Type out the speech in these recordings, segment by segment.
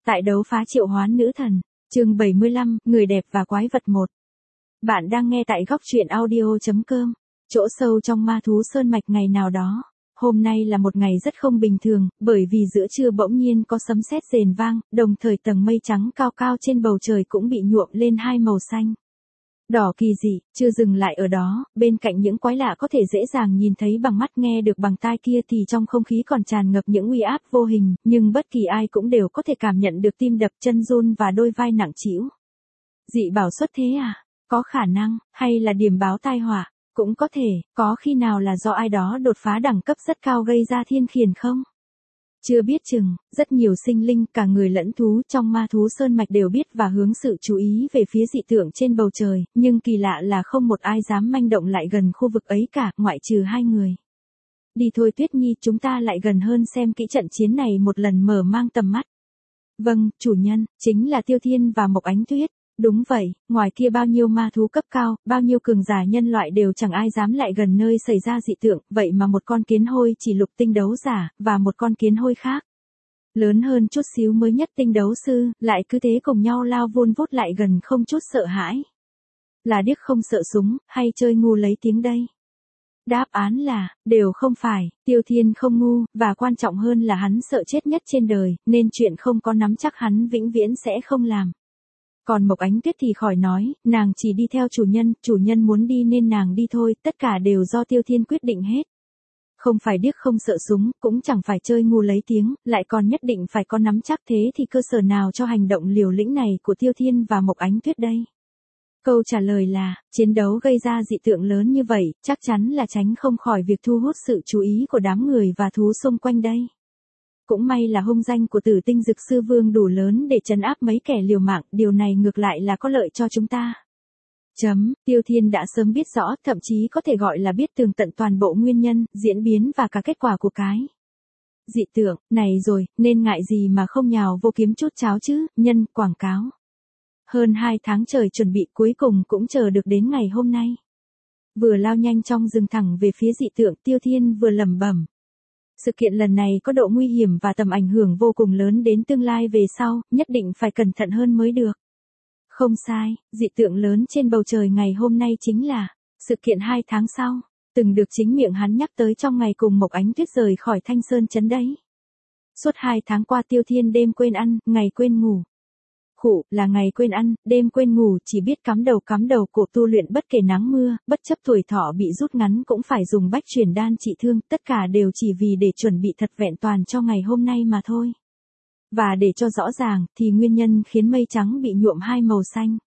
Tại đấu phá triệu hoán nữ thần, chương 75, người đẹp và quái vật 1. Bạn đang nghe tại góc truyện audio.com, chỗ sâu trong ma thú sơn mạch ngày nào đó. Hôm nay là một ngày rất không bình thường, bởi vì giữa trưa bỗng nhiên có sấm sét rền vang, đồng thời tầng mây trắng cao cao trên bầu trời cũng bị nhuộm lên hai màu xanh. Đỏ kỳ dị, chưa dừng lại ở đó, bên cạnh những quái lạ có thể dễ dàng nhìn thấy bằng mắt nghe được bằng tai kia thì trong không khí còn tràn ngập những uy áp vô hình, nhưng bất kỳ ai cũng đều có thể cảm nhận được tim đập, chân run và đôi vai nặng trĩu. Dị bảo xuất thế à? Có khả năng, hay là điểm báo tai họa? Cũng có thể, có khi nào là do ai đó đột phá đẳng cấp rất cao gây ra thiên khiển không? Chưa biết chừng, rất nhiều sinh linh cả người lẫn thú trong ma thú sơn mạch đều biết và hướng sự chú ý về phía dị tượng trên bầu trời, nhưng kỳ lạ là không một ai dám manh động lại gần khu vực ấy cả, ngoại trừ hai người. Đi thôi Tuyết Nhi, chúng ta lại gần hơn xem kỹ trận chiến này một lần, mở mang tầm mắt. Vâng, chủ nhân, chính là Tiêu Thiên và Mộc Ánh Tuyết. Đúng vậy, ngoài kia bao nhiêu ma thú cấp cao, bao nhiêu cường giả nhân loại đều chẳng ai dám lại gần nơi xảy ra dị tượng, vậy mà một con kiến hôi chỉ lục tinh đấu giả, và một con kiến hôi khác, lớn hơn chút xíu mới nhất tinh đấu sư, lại cứ thế cùng nhau lao vun vút lại gần không chút sợ hãi. Là điếc không sợ súng, hay chơi ngu lấy tiếng đây? Đáp án là, đều không phải, Tiêu Thiên không ngu, và quan trọng hơn là hắn sợ chết nhất trên đời, nên chuyện không có nắm chắc hắn vĩnh viễn sẽ không làm. Còn Mộc Ánh Tuyết thì khỏi nói, nàng chỉ đi theo chủ nhân muốn đi nên nàng đi thôi, tất cả đều do Tiêu Thiên quyết định hết. Không phải điếc không sợ súng, cũng chẳng phải chơi ngu lấy tiếng, lại còn nhất định phải có nắm chắc, thế thì cơ sở nào cho hành động liều lĩnh này của Tiêu Thiên và Mộc Ánh Tuyết đây? Câu trả lời là, chiến đấu gây ra dị tượng lớn như vậy, chắc chắn là tránh không khỏi việc thu hút sự chú ý của đám người và thú xung quanh đây. Cũng may là hung danh của Tử Tinh Dực Sư Vương đủ lớn để trấn áp mấy kẻ liều mạng, điều này ngược lại là có lợi cho chúng ta. Tiêu Thiên đã sớm biết rõ, thậm chí có thể gọi là biết tường tận toàn bộ nguyên nhân, diễn biến và cả kết quả của cái dị tượng này rồi, nên ngại gì mà không nhào vô kiếm chút cháo chứ, nhân quảng cáo. Hơn 2 tháng trời chuẩn bị cuối cùng cũng chờ được đến ngày hôm nay. Vừa lao nhanh trong rừng thẳng về phía dị tượng, Tiêu Thiên vừa lẩm bẩm. Sự kiện lần này có độ nguy hiểm và tầm ảnh hưởng vô cùng lớn đến tương lai về sau, nhất định phải cẩn thận hơn mới được. Không sai, dị tượng lớn trên bầu trời ngày hôm nay chính là sự kiện 2 tháng sau, từng được chính miệng hắn nhắc tới trong ngày cùng Mộc Ánh Tuyết rời khỏi Thanh Sơn trấn đấy. Suốt 2 tháng qua Tiêu Thiên đêm quên ăn, ngày quên ngủ. Là ngày quên ăn, đêm quên ngủ, chỉ biết cắm đầu cổ tu luyện bất kể nắng mưa, bất chấp tuổi thọ bị rút ngắn cũng phải dùng bách chuyển đan trị thương, tất cả đều chỉ vì để chuẩn bị thật vẹn toàn cho ngày hôm nay mà thôi. Và để cho rõ ràng, thì nguyên nhân khiến mây trắng bị nhuộm hai màu xanh.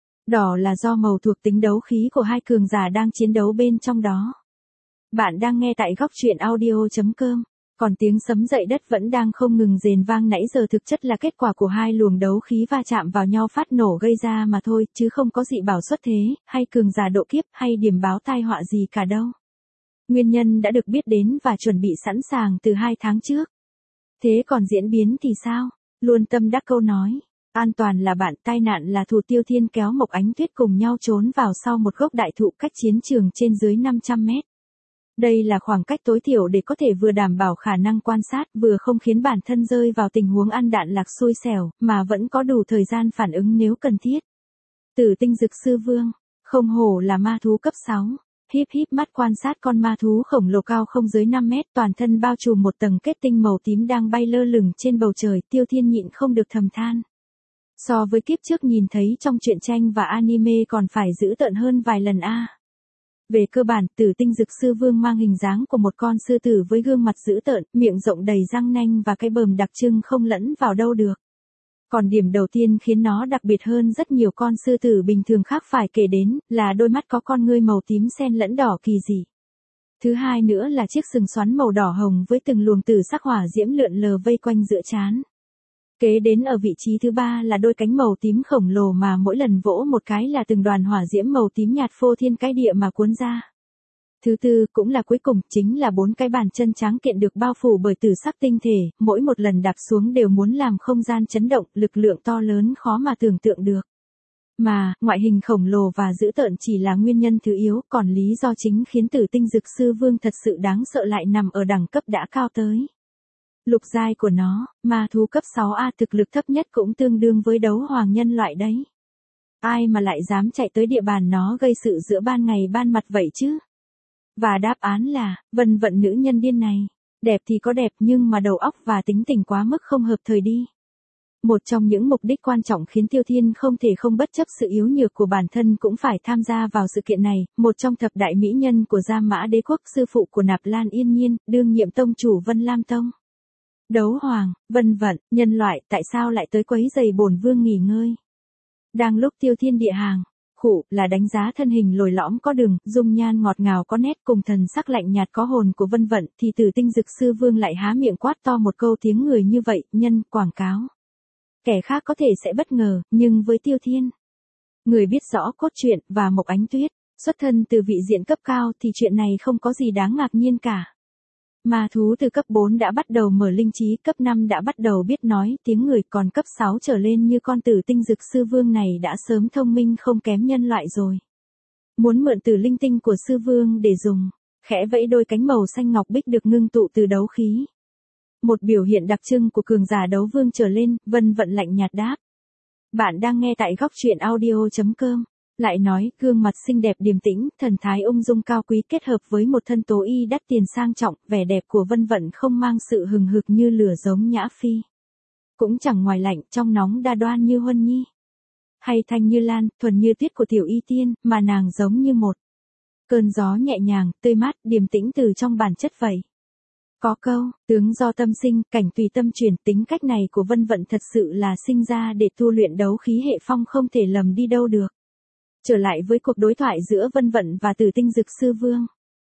Đỏ là do màu thuộc tính đấu khí của hai cường giả đang chiến đấu bên trong đó. Bạn đang nghe tại góc truyện audio.com. Còn tiếng sấm dậy đất vẫn đang không ngừng rền vang nãy giờ, thực chất là kết quả của hai luồng đấu khí va chạm vào nhau phát nổ gây ra mà thôi, chứ không có dị bảo xuất thế, hay cường giả độ kiếp, hay điểm báo tai họa gì cả đâu. Nguyên nhân đã được biết đến và chuẩn bị sẵn sàng từ 2 tháng trước. Thế còn diễn biến thì sao? Luôn tâm đắc câu nói, an toàn là bạn, tai nạn là thù. Tiêu Thiên kéo Mộc Ánh Tuyết cùng nhau trốn vào sau một gốc đại thụ cách chiến trường trên dưới 500 mét. Đây là khoảng cách tối thiểu để có thể vừa đảm bảo khả năng quan sát, vừa không khiến bản thân rơi vào tình huống ăn đạn lạc xui xẻo, mà vẫn có đủ thời gian phản ứng nếu cần thiết. Tử Tinh Dực Sư Vương, không hổ là ma thú cấp 6. Híp mắt quan sát con ma thú khổng lồ cao không dưới 5 mét, toàn thân bao trùm một tầng kết tinh màu tím đang bay lơ lửng trên bầu trời, Tiêu Thiên nhịn không được thầm than. So với kiếp trước nhìn thấy trong truyện tranh và anime còn phải dữ tợn hơn vài lần a. Về cơ bản, Tử Tinh Dực Sư Vương mang hình dáng của một con sư tử với gương mặt dữ tợn, miệng rộng đầy răng nanh và cái bờm đặc trưng không lẫn vào đâu được. Còn điểm đầu tiên khiến nó đặc biệt hơn rất nhiều con sư tử bình thường khác phải kể đến, là đôi mắt có con ngươi màu tím xen lẫn đỏ kỳ dị. Thứ hai nữa là chiếc sừng xoắn màu đỏ hồng với từng luồng tử sắc hỏa diễm lượn lờ vây quanh giữa trán. Kế đến ở vị trí thứ ba là đôi cánh màu tím khổng lồ mà mỗi lần vỗ một cái là từng đoàn hỏa diễm màu tím nhạt phô thiên cái địa mà cuốn ra. Thứ tư, cũng là cuối cùng, chính là 4 cái bàn chân tráng kiện được bao phủ bởi tử sắc tinh thể, mỗi một lần đạp xuống đều muốn làm không gian chấn động, lực lượng to lớn khó mà tưởng tượng được. Mà, ngoại hình khổng lồ và dữ tợn chỉ là nguyên nhân thứ yếu, còn lý do chính khiến Tử Tinh Dực Sư Vương thật sự đáng sợ lại nằm ở đẳng cấp đã cao tới Lục giai của nó, ma thú cấp 6A thực lực thấp nhất cũng tương đương với đấu hoàng nhân loại đấy. Ai mà lại dám chạy tới địa bàn nó gây sự giữa ban ngày ban mặt vậy chứ? Và đáp án là, vân vận nữ nhân điên này. Đẹp thì có đẹp nhưng mà đầu óc và tính tình quá mức không hợp thời đi. Một trong những mục đích quan trọng khiến Tiêu Thiên không thể không bất chấp sự yếu nhược của bản thân cũng phải tham gia vào sự kiện này, một trong thập đại mỹ nhân của Gia Mã Đế quốc, sư phụ của Nạp Lan Yên Nhiên, đương nhiệm tông chủ Vân Lam Tông. Đấu hoàng, vân vận, nhân loại, tại sao lại tới quấy rầy bổn vương nghỉ ngơi? Đang lúc Tiêu Thiên địa hàng, khụ là đánh giá thân hình lồi lõm có đường, dung nhan ngọt ngào có nét cùng thần sắc lạnh nhạt có hồn của vân vận, thì Tử Tinh Dực Sư Vương lại há miệng quát to một câu tiếng người như vậy, nhân, quảng cáo. Kẻ khác có thể sẽ bất ngờ, nhưng với Tiêu Thiên, người biết rõ cốt truyện và Mộc Ánh Tuyết, xuất thân từ vị diện cấp cao thì chuyện này không có gì đáng ngạc nhiên cả. Ma thú từ cấp 4 đã bắt đầu mở linh trí, cấp 5 đã bắt đầu biết nói tiếng người, còn cấp 6 trở lên như con Tử Tinh Dực Sư Vương này đã sớm thông minh không kém nhân loại rồi. Muốn mượn tử linh tinh của Sư Vương để dùng, khẽ vẫy đôi cánh màu xanh ngọc bích được ngưng tụ từ đấu khí. Một biểu hiện đặc trưng của cường giả đấu vương trở lên, vân vận lạnh nhạt đáp. Bạn đang nghe tại góc truyện audio.com. Lại nói, gương mặt xinh đẹp điềm tĩnh, thần thái ung dung cao quý kết hợp với một thân tố y đắt tiền sang trọng, vẻ đẹp của vân vận không mang sự hừng hực như lửa giống Nhã Phi. Cũng chẳng ngoài lạnh, trong nóng đa đoan như Huân Nhi. Hay thanh như lan, thuần như tuyết của tiểu y tiên, mà nàng giống như một cơn gió nhẹ nhàng, tươi mát, điềm tĩnh từ trong bản chất vậy. Có câu, tướng do tâm sinh, cảnh tùy tâm chuyển, tính cách này của vân vận thật sự là sinh ra để tu luyện đấu khí hệ phong không thể lầm đi đâu được. Trở lại với cuộc đối thoại giữa vân vận và Tử Tinh Dực Sư Vương.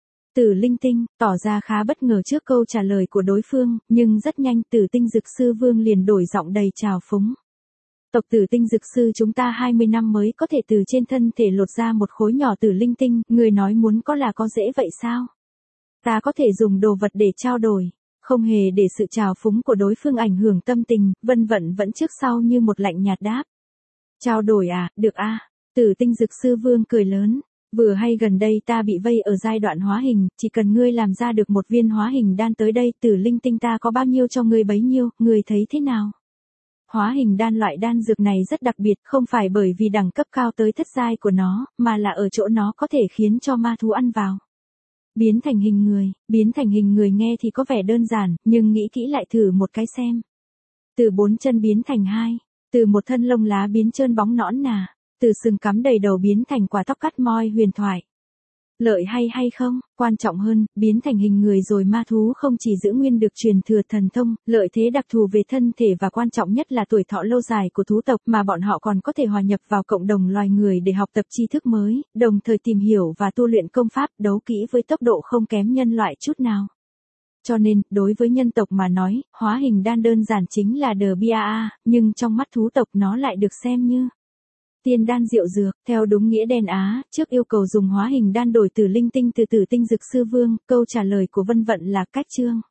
Tử Linh Tinh, tỏ ra khá bất ngờ trước câu trả lời của đối phương, nhưng rất nhanh Tử Tinh Dực Sư Vương liền đổi giọng đầy trào phúng. Tộc Tử Tinh Dực Sư chúng ta 20 năm mới có thể từ trên thân thể lột ra một khối nhỏ Tử Linh Tinh, người nói muốn có là có dễ vậy sao? Ta có thể dùng đồ vật để trao đổi, không hề để sự trào phúng của đối phương ảnh hưởng tâm tình, vân vận vẫn trước sau như một lạnh nhạt đáp. Trao đổi à, được à? Tử Tinh Dực Sư Vương cười lớn, vừa hay gần đây ta bị vây ở giai đoạn hóa hình, chỉ cần ngươi làm ra được một viên hóa hình đan tới đây, Tử Linh Tinh ta có bao nhiêu cho ngươi bấy nhiêu, ngươi thấy thế nào? Hóa hình đan, loại đan dược này rất đặc biệt, không phải bởi vì đẳng cấp cao tới thất giai của nó, mà là ở chỗ nó có thể khiến cho ma thú ăn vào. Biến thành hình người nghe thì có vẻ đơn giản, nhưng nghĩ kỹ lại thử một cái xem. Từ 4 chân biến thành 2, từ một thân lông lá biến trơn bóng nõn nà, từ sừng cắm đầy đầu biến thành quả tóc cắt moi huyền thoại. Lợi hay không, quan trọng hơn, biến thành hình người rồi ma thú không chỉ giữ nguyên được truyền thừa thần thông, lợi thế đặc thù về thân thể và quan trọng nhất là tuổi thọ lâu dài của thú tộc, mà bọn họ còn có thể hòa nhập vào cộng đồng loài người để học tập tri thức mới, đồng thời tìm hiểu và tu luyện công pháp đấu kỹ với tốc độ không kém nhân loại chút nào. Cho nên, đối với nhân tộc mà nói, hóa hình đan đơn giản chính là đờ bia, nhưng trong mắt thú tộc nó lại được xem như tiên đan diệu dược, theo đúng nghĩa đen á. Trước yêu cầu dùng hóa hình đan đổi Tử Linh Tinh từ Tử Tinh Dực Sư Vương, câu trả lời của vân vận là cách chương.